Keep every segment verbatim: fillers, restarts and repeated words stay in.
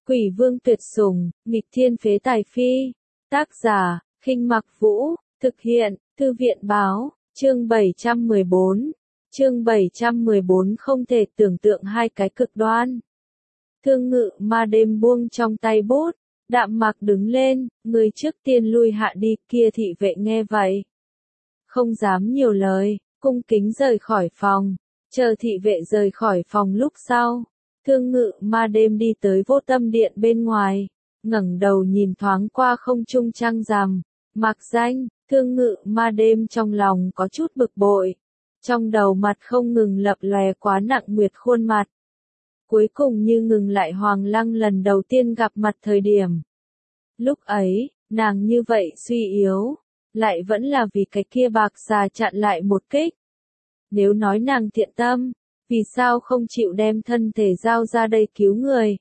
Quỷ vương tuyệt sủng, nghịch thiên phế tài phi. Tác giả, Khinh Mặc Vũ, thực hiện, Thư viện báo, chương bảy trăm mười bốn. Chương bảy trăm mười bốn không thể tưởng tượng hai cái cực đoan. Thương Ngự Ma đêm buông trong tay bút, Đạm Mạc đứng lên, người trước tiên lui hạ đi, kia thị vệ nghe vậy. Không dám nhiều lời, cung kính rời khỏi phòng, chờ thị vệ rời khỏi phòng lúc sau. Thương Ngự Ma đêm đi tới Vô Tâm Điện bên ngoài, ngẩng đầu nhìn thoáng qua không trung trăng rằm, mặc danh, Thương Ngự Ma đêm trong lòng có chút bực bội. Trong đầu mặt không ngừng lập lòe quá nặng nguyệt khuôn mặt. Cuối cùng như ngừng lại Hoàng Lăng lần đầu tiên gặp mặt thời điểm. Lúc ấy, nàng như vậy suy yếu, lại vẫn là vì cái kia bạc xà chặn lại một kích. Nếu nói nàng thiện tâm, vì sao không chịu đem thân thể giao ra đây cứu người?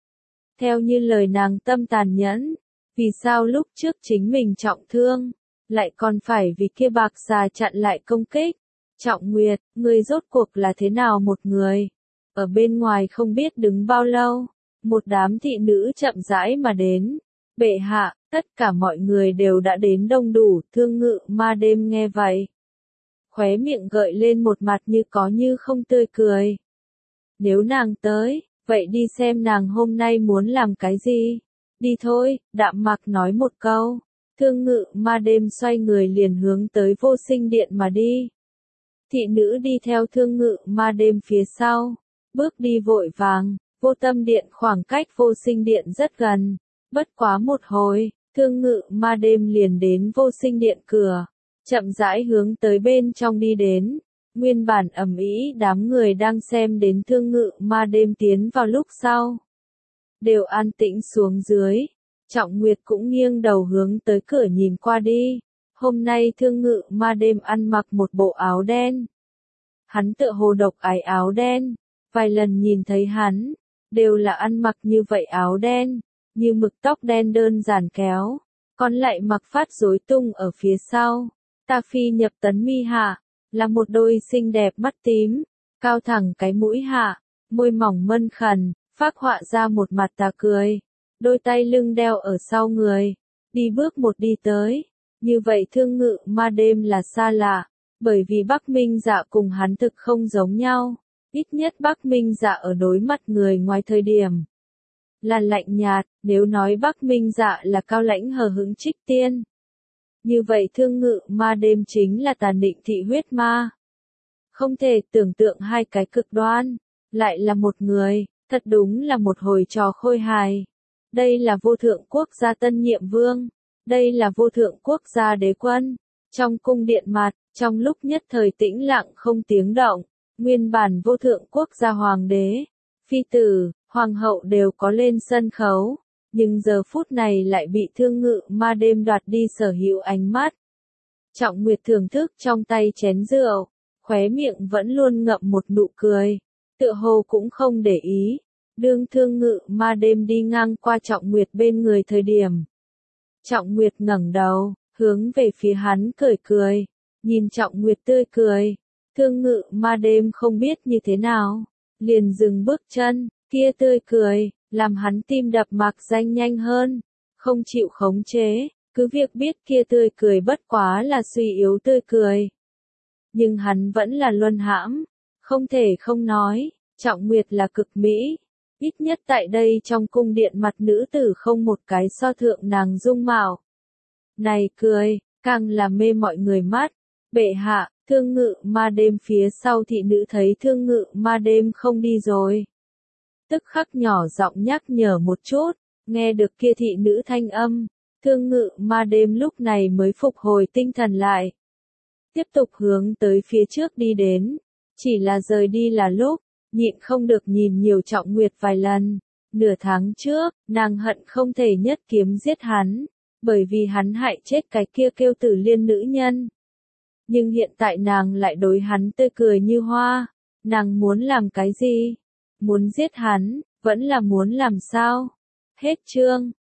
Theo như lời nàng tâm tàn nhẫn, vì sao lúc trước chính mình trọng thương, lại còn phải vì kia bạc xà chặn lại công kích? Trọng Nguyệt, ngươi rốt cuộc là thế nào một người? Ở bên ngoài không biết đứng bao lâu, một đám thị nữ chậm rãi mà đến. Bệ hạ, tất cả mọi người đều đã đến đông đủ, Thương Ngự Ma đêm nghe vậy. Khóe miệng gợi lên một mặt như có như không tươi cười. Nếu nàng tới, vậy đi xem nàng hôm nay muốn làm cái gì? Đi thôi, Đạm Mạc nói một câu. Thương Ngự Ma đêm xoay người liền hướng tới Vô Sinh Điện mà đi. Thị nữ đi theo Thương Ngự Ma đêm phía sau, bước đi vội vàng. Vô Tâm Điện khoảng cách Vô Sinh Điện rất gần, bất quá một hồi, Thương Ngự Ma đêm liền đến Vô Sinh Điện cửa, chậm rãi hướng tới bên trong đi đến. Nguyên bản ầm ĩ đám người đang xem đến Thương Ngự Ma đêm tiến vào lúc sau, đều an tĩnh xuống dưới. Trọng Nguyệt cũng nghiêng đầu hướng tới cửa nhìn qua đi. Hôm nay Thương Ngự Ma đêm ăn mặc một bộ áo đen. Hắn tựa hồ độc ái áo đen, vài lần nhìn thấy hắn, đều là ăn mặc như vậy áo đen, như mực tóc đen đơn giản kéo, còn lại mặc phát rối tung ở phía sau. Ta phi nhập tấn mi hạ, là một đôi xinh đẹp mắt tím, cao thẳng cái mũi hạ, môi mỏng mân khẩn, phác họa ra một mặt tà cười, đôi tay lưng đeo ở sau người, đi bước một đi tới. Như vậy Thương Ngự Ma đêm là xa lạ, bởi vì Bắc Minh Dạ cùng hắn thực không giống nhau. Ít nhất Bắc Minh Dạ ở đối mặt người ngoài thời điểm là lạnh nhạt, nếu nói Bắc Minh Dạ là cao lãnh hờ hững trích tiên. Như vậy Thương Ngự Ma đêm chính là tàn định thị huyết ma. Không thể tưởng tượng hai cái cực đoan, lại là một người, thật đúng là một hồi trò khôi hài. Đây là Vô Thượng Quốc gia tân nhiệm vương, đây là Vô Thượng Quốc gia đế quân. Trong cung điện mặt, trong lúc nhất thời tĩnh lặng không tiếng động. Nguyên bản Vô Thượng Quốc gia hoàng đế, phi tử, hoàng hậu đều có lên sân khấu, nhưng giờ phút này lại bị Thương Ngự Ma đêm đoạt đi sở hữu ánh mắt. Trọng Nguyệt thưởng thức trong tay chén rượu, khóe miệng vẫn luôn ngậm một nụ cười, tựa hồ cũng không để ý. Đương Thương Ngự Ma đêm đi ngang qua Trọng Nguyệt bên người thời điểm, Trọng Nguyệt ngẩng đầu, hướng về phía hắn cười cười, nhìn Trọng Nguyệt tươi cười. Thương Ngự Ma đêm không biết như thế nào, liền dừng bước chân, kia tươi cười, làm hắn tim đập mạc danh nhanh hơn, không chịu khống chế, cứ việc biết kia tươi cười bất quá là suy yếu tươi cười. Nhưng hắn vẫn là luân hãm, không thể không nói, Trọng Nguyệt là cực mỹ, ít nhất tại đây trong cung điện mặt nữ tử không một cái so thượng nàng dung mạo. Này cười, càng làm mê mọi người mắt. Bệ hạ, Thương Ngự Ma đêm phía sau thị nữ thấy Thương Ngự Ma đêm không đi rồi, tức khắc nhỏ giọng nhắc nhở một chút. Nghe được kia thị nữ thanh âm, Thương Ngự Ma đêm lúc này mới phục hồi tinh thần lại, tiếp tục hướng tới phía trước đi đến. Chỉ là rời đi là lúc, nhịn không được nhìn nhiều Trọng Nguyệt vài lần. Nửa tháng trước, nàng hận không thể nhất kiếm giết hắn, bởi vì hắn hại chết cái kia kêu Tử Liên nữ nhân. Nhưng hiện tại nàng lại đối hắn tươi cười như hoa. Nàng muốn làm cái gì? Muốn giết hắn, vẫn là muốn làm sao? Hết chương.